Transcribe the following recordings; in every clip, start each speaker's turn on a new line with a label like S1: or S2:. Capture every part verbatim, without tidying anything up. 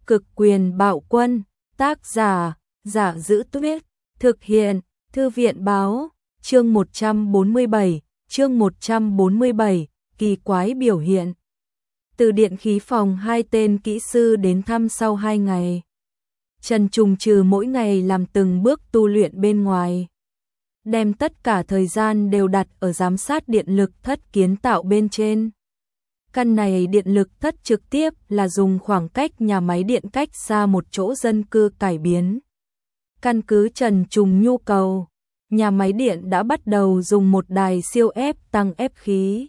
S1: Cực quyền bạo quân, tác giả, Giả Giữ Tuyết, thực hiện, Thư viện báo, chương một trăm bốn mươi bảy, chương một trăm bốn mươi bảy, kỳ quái biểu hiện. Từ điện khí phòng hai tên kỹ sư đến thăm sau hai ngày. Trần Trùng trừ mỗi ngày làm từng bước tu luyện bên ngoài, đem tất cả thời gian đều đặt ở giám sát điện lực thất kiến tạo bên trên. Căn này điện lực thất trực tiếp là dùng khoảng cách nhà máy điện cách xa một chỗ dân cư cải biến. Căn cứ Trần Trùng nhu cầu, nhà máy điện đã bắt đầu dùng một đài siêu ép tăng ép khí,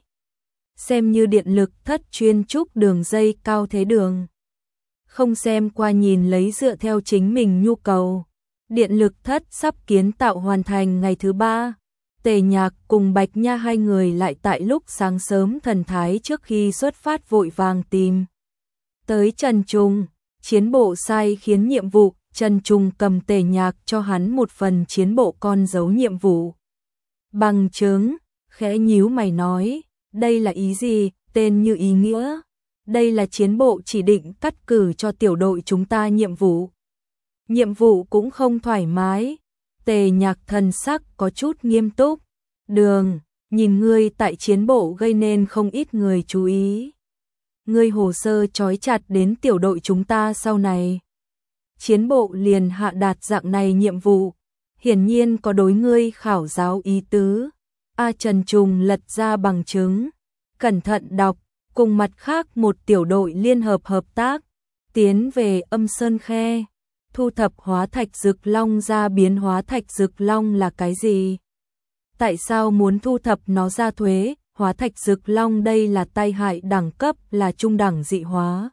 S1: xem như điện lực thất chuyên trúc đường dây cao thế đường. Không xem qua nhìn lấy dựa theo chính mình nhu cầu. Điện lực thất sắp kiến tạo hoàn thành ngày thứ ba. Tề Nhạc cùng Bạch Nha hai người lại tại lúc sáng sớm thần thái trước khi xuất phát vội vàng tìm tới Trần Trùng. Chiến bộ sai khiến nhiệm vụ, Trần Trùng cầm Tề Nhạc cho hắn một phần chiến bộ con dấu nhiệm vụ bằng chứng, khẽ nhíu mày nói, đây là ý gì? Tên như ý nghĩa. Đây là chiến bộ chỉ định cắt cử cho tiểu đội chúng ta nhiệm vụ. Nhiệm vụ cũng không thoải mái. Tề Nhạc thần sắc có chút nghiêm túc. Đường, nhìn ngươi tại chiến bộ gây nên không ít người chú ý. Ngươi hồ sơ trói chặt đến tiểu đội chúng ta sau này. Chiến bộ liền hạ đạt dạng này nhiệm vụ. Hiển nhiên có đối ngươi khảo giáo ý tứ. A Trần Trùng lật ra bằng chứng. Cẩn thận đọc, cùng mặt khác một tiểu đội liên hợp hợp tác. Tiến về Âm Sơn Khe. Thu thập hóa thạch rực long ra. Biến hóa thạch rực long là cái gì? Tại sao muốn thu thập nó ra thuế? Hóa thạch rực long đây là tai hại đẳng cấp, là trung đẳng dị hóa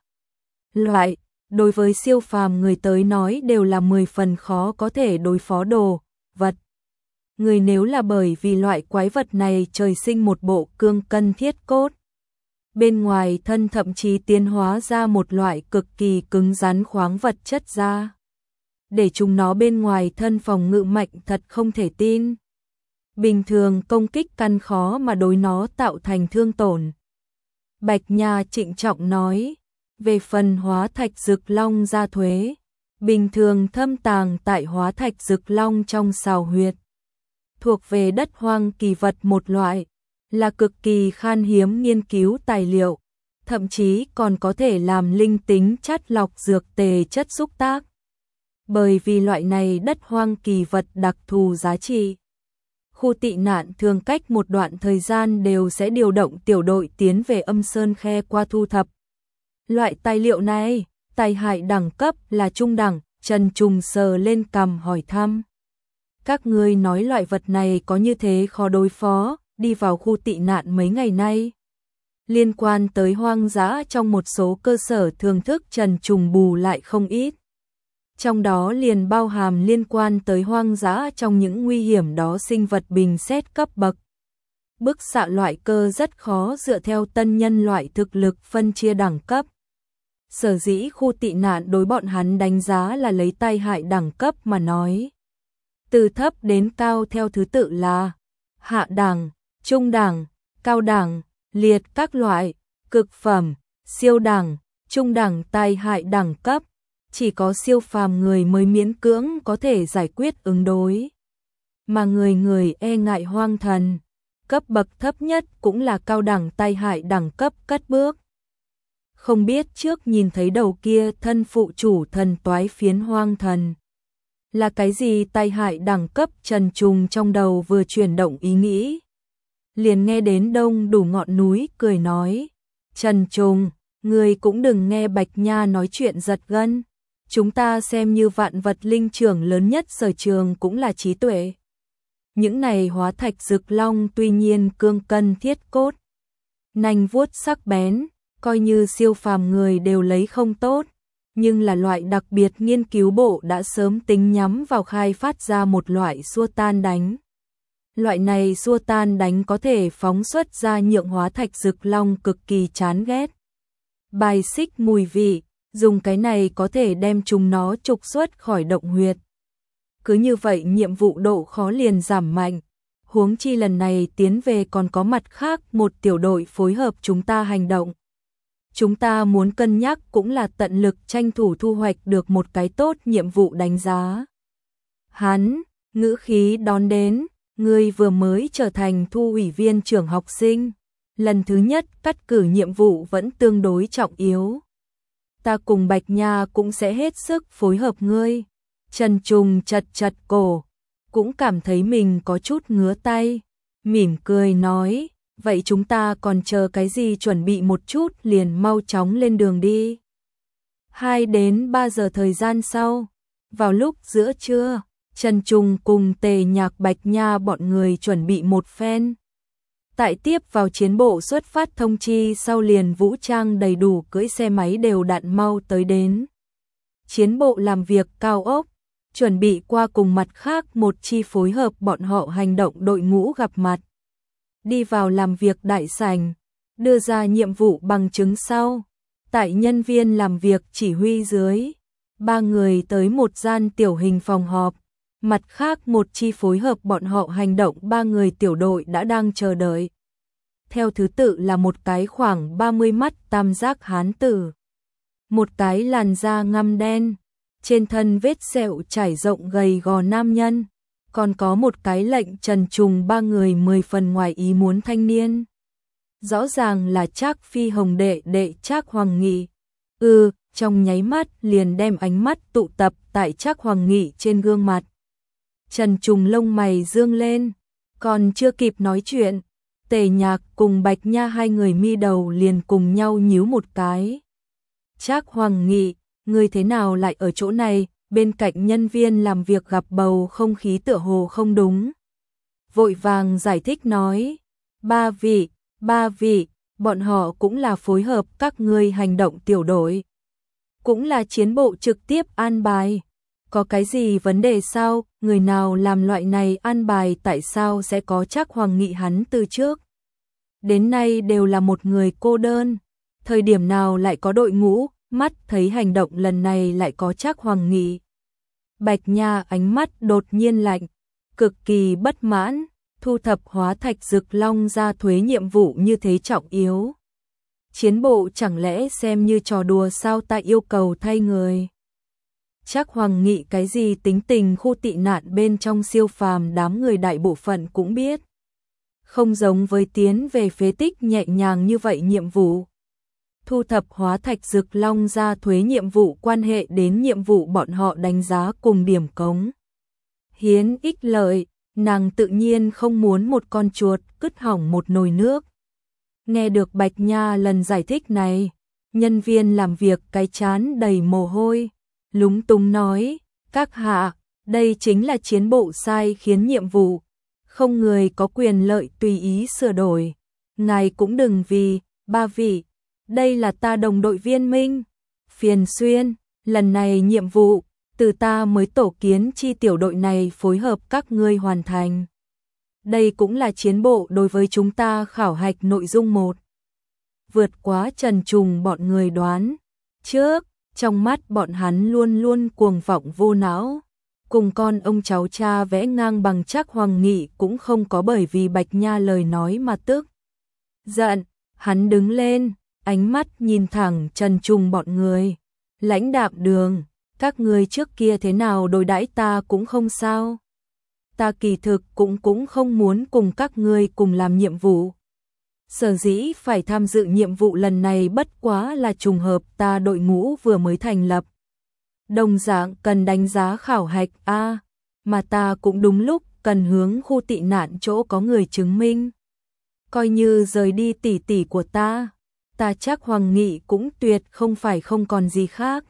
S1: loại, đối với siêu phàm người tới nói đều là mười phần khó có thể đối phó đồ vật. Người nếu là bởi vì loại quái vật này trời sinh một bộ cương cân thiết cốt, bên ngoài thân thậm chí tiến hóa ra một loại cực kỳ cứng rắn khoáng vật chất ra, để chúng nó bên ngoài thân phòng ngự mạnh thật không thể tin. Bình thường công kích căn khó mà đối nó tạo thành thương tổn. Bạch Nha trịnh trọng nói, về phần hóa thạch rực long ra thuế, bình thường thâm tàng tại hóa thạch rực long trong sào huyệt, thuộc về đất hoang kỳ vật một loại, là cực kỳ khan hiếm nghiên cứu tài liệu, thậm chí còn có thể làm linh tính chắt lọc dược tề chất xúc tác. Bởi vì loại này đất hoang kỳ vật đặc thù giá trị, khu tị nạn thường cách một đoạn thời gian đều sẽ điều động tiểu đội tiến về Âm Sơn Khe qua thu thập. Loại tài liệu này, tai hại đẳng cấp là trung đẳng. Trần Trùng sờ lên cằm hỏi thăm. Các ngươi nói loại vật này có như thế khó đối phó? Đi vào khu tị nạn mấy ngày nay, liên quan tới hoang dã trong một số cơ sở thưởng thức Trần Trùng bù lại không ít. Trong đó liền bao hàm liên quan tới hoang dã trong những nguy hiểm đó sinh vật bình xét cấp bậc. Bức xạ loại cơ rất khó dựa theo tân nhân loại thực lực phân chia đẳng cấp. Sở dĩ khu tị nạn đối bọn hắn đánh giá là lấy tai hại đẳng cấp mà nói. Từ thấp đến cao theo thứ tự là hạ đẳng, trung đẳng, cao đẳng, liệt các loại, cực phẩm, siêu đẳng, trung đẳng. Tai hại đẳng cấp chỉ có siêu phàm người mới miễn cưỡng có thể giải quyết ứng đối, mà người người e ngại hoang thần. Cấp bậc thấp nhất cũng là cao đẳng tai hại đẳng cấp cất bước. Không biết trước nhìn thấy đầu kia thân phụ chủ thần toái phiến hoang thần là cái gì tai hại đẳng cấp? Trần Trùng trong đầu vừa chuyển động ý nghĩ, liền nghe đến Đông Đủ ngọn núi cười nói, Trần Trùng, người cũng đừng nghe Bạch Nha nói chuyện giật gân. Chúng ta xem như vạn vật linh trưởng lớn nhất sở trường cũng là trí tuệ. Những này hóa thạch rực long tuy nhiên cương cân thiết cốt, nanh vuốt sắc bén, coi như siêu phàm người đều lấy không tốt, nhưng là loại đặc biệt nghiên cứu bộ đã sớm tính nhắm vào khai phát ra một loại xua tan đánh. Loại này xua tan đánh có thể phóng xuất ra nhượng hóa thạch rực long cực kỳ chán ghét, bài xích mùi vị. Dùng cái này có thể đem chúng nó trục xuất khỏi động huyệt. Cứ như vậy nhiệm vụ độ khó liền giảm mạnh. Huống chi lần này tiến về còn có mặt khác một tiểu đội phối hợp chúng ta hành động. chúng ta muốn cân nhắc cũng là tận lực tranh thủ thu hoạch được một cái tốt nhiệm vụ đánh giá. Hắn, ngữ khí đón đến, ngươi vừa mới trở thành thu ủy viên trưởng học sinh, lần thứ nhất cắt cử nhiệm vụ vẫn tương đối trọng yếu. Ta cùng Bạch Nha cũng sẽ hết sức phối hợp ngươi. Trần Trùng chật chật cổ, cũng cảm thấy mình có chút ngứa tay, mỉm cười nói, vậy chúng ta còn chờ cái gì, chuẩn bị một chút liền mau chóng lên đường đi. Hai đến ba giờ thời gian sau, vào lúc giữa trưa, Trần Trùng cùng Tề Nhạc, Bạch Nha bọn người chuẩn bị một phen. Tại tiếp vào chiến bộ xuất phát thông chi sau liền vũ trang đầy đủ cưỡi xe máy đều đặn mau tới đến. Chiến bộ làm việc cao ốc, chuẩn bị qua cùng mặt khác một chi phối hợp bọn họ hành động đội ngũ gặp mặt. Đi vào làm việc đại sảnh, đưa ra nhiệm vụ bằng chứng sau. Tại nhân viên làm việc chỉ huy dưới, ba người tới một gian tiểu hình phòng họp. Mặt khác một chi phối hợp bọn họ hành động ba người tiểu đội đã đang chờ đợi. Theo thứ tự là một cái khoảng ba mươi mắt tam giác hán tử, một cái làn da ngăm đen, trên thân vết sẹo trải rộng gầy gò nam nhân, còn có một cái lệnh Trần Trùng ba người mười phần ngoài ý muốn thanh niên. Rõ ràng là Trác Phi Hồng đệ đệ Trác Hoàng Nghị. Ừ, trong nháy mắt liền đem ánh mắt tụ tập tại Trác Hoàng Nghị trên gương mặt. Trần Trùng lông mày dương lên, còn chưa kịp nói chuyện, Tề Nhạc cùng Bạch Nha hai người mi đầu liền cùng nhau nhíu một cái. Trác Hoàng Nghị, ngươi thế nào lại ở chỗ này? Bên cạnh nhân viên làm việc gặp bầu không khí tựa hồ không đúng. Vội vàng giải thích nói, ba vị, ba vị, bọn họ cũng là phối hợp các ngươi hành động tiểu đội. Cũng là chiến bộ trực tiếp an bài. Có cái gì vấn đề sao? Người nào làm loại này an bài, tại sao sẽ có Trác Hoàng Nghị hắn từ trước đến nay đều là một người cô đơn, thời điểm nào lại có đội ngũ, mắt thấy hành động lần này lại có Trác Hoàng Nghị. Bạch Nha ánh mắt đột nhiên lạnh, cực kỳ bất mãn, thu thập hóa thạch rực long ra thuế nhiệm vụ như thế trọng yếu. Chiến bộ chẳng lẽ xem như trò đùa sao? Ta yêu cầu thay người. Trác Hoàng Nghị cái gì tính tình khu tị nạn bên trong siêu phàm đám người đại bộ phận cũng biết. Không giống với tiến về phế tích nhẹ nhàng như vậy nhiệm vụ. Thu thập hóa thạch rực long ra thuế nhiệm vụ quan hệ đến nhiệm vụ bọn họ đánh giá cùng điểm cống. Hiến ích lợi, nàng tự nhiên không muốn một con chuột cứt hỏng một nồi nước. Nghe được Bạch Nha lần giải thích này, nhân viên làm việc cái chán đầy mồ hôi, lúng túng nói, các hạ, đây chính là chiến bộ sai khiến nhiệm vụ, không người có quyền lợi tùy ý sửa đổi. Ngài cũng đừng vì, ba vị, đây là ta đồng đội viên Minh. Phiền xuyên, lần này nhiệm vụ, từ ta mới tổ kiến chi tiểu đội này phối hợp các ngươi hoàn thành. Đây cũng là chiến bộ đối với chúng ta khảo hạch nội dung một. Vượt quá Trần Trùng bọn người đoán trước, trong mắt bọn hắn luôn luôn cuồng vọng vô não. Cùng con ông cháu cha vẽ ngang bằng Trác Hoàng Nghị cũng không có bởi vì Bạch Nha lời nói mà tức giận. Hắn đứng lên, ánh mắt nhìn thẳng Trần Trùng bọn người. Lãnh đạm Đường, các ngươi trước kia thế nào đối đãi ta cũng không sao. Ta kỳ thực cũng cũng không muốn cùng các ngươi cùng làm nhiệm vụ. Sở dĩ phải tham dự nhiệm vụ lần này bất quá là trùng hợp, ta đội ngũ vừa mới thành lập. Đồng dạng cần đánh giá khảo hạch a, mà ta cũng đúng lúc cần hướng khu tị nạn chỗ có người chứng minh. Coi như rời đi tỷ tỷ của ta, ta Trác Hoàng Nghị cũng tuyệt không phải không còn gì khác.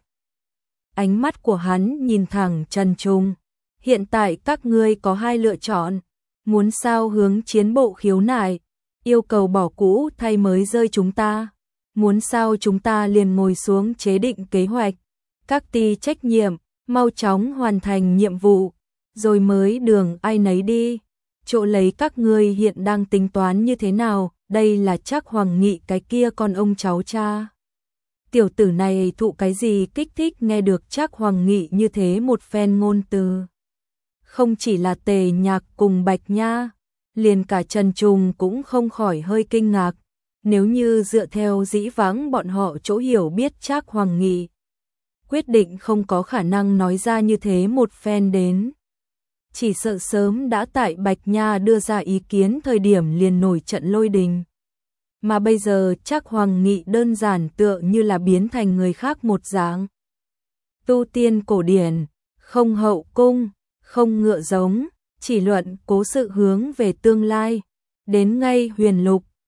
S1: Ánh mắt của hắn nhìn thẳng Trần Trùng. Hiện tại các ngươi có hai lựa chọn, muốn sao hướng chiến bộ khiếu nại, yêu cầu bỏ cũ thay mới rơi chúng ta, muốn sao chúng ta liền ngồi xuống chế định kế hoạch, các ty trách nhiệm, mau chóng hoàn thành nhiệm vụ, rồi mới đường ai nấy đi. Chỗ lấy các ngươi hiện đang tính toán như thế nào? Đây là Trác Hoàng Nghị cái kia con ông cháu cha. Tiểu tử này thụ cái gì kích thích nghe được Trác Hoàng Nghị như thế một phen ngôn từ. Không chỉ là Tề Nhạc cùng Bạch Nha, liền cả Trần Trùng cũng không khỏi hơi kinh ngạc. Nếu như dựa theo dĩ vãng bọn họ chỗ hiểu biết Trác Hoàng Nghị, quyết định không có khả năng nói ra như thế một phen đến. Chỉ sợ sớm đã tại Bạch Nha đưa ra ý kiến thời điểm liền nổi trận lôi đình. Mà bây giờ Trác Hoàng Nghị đơn giản tựa như là biến thành người khác một dạng. Tu tiên cổ điển, không hậu cung, không ngựa giống, chỉ luận cố sự hướng về tương lai. Đến ngay huyền lục,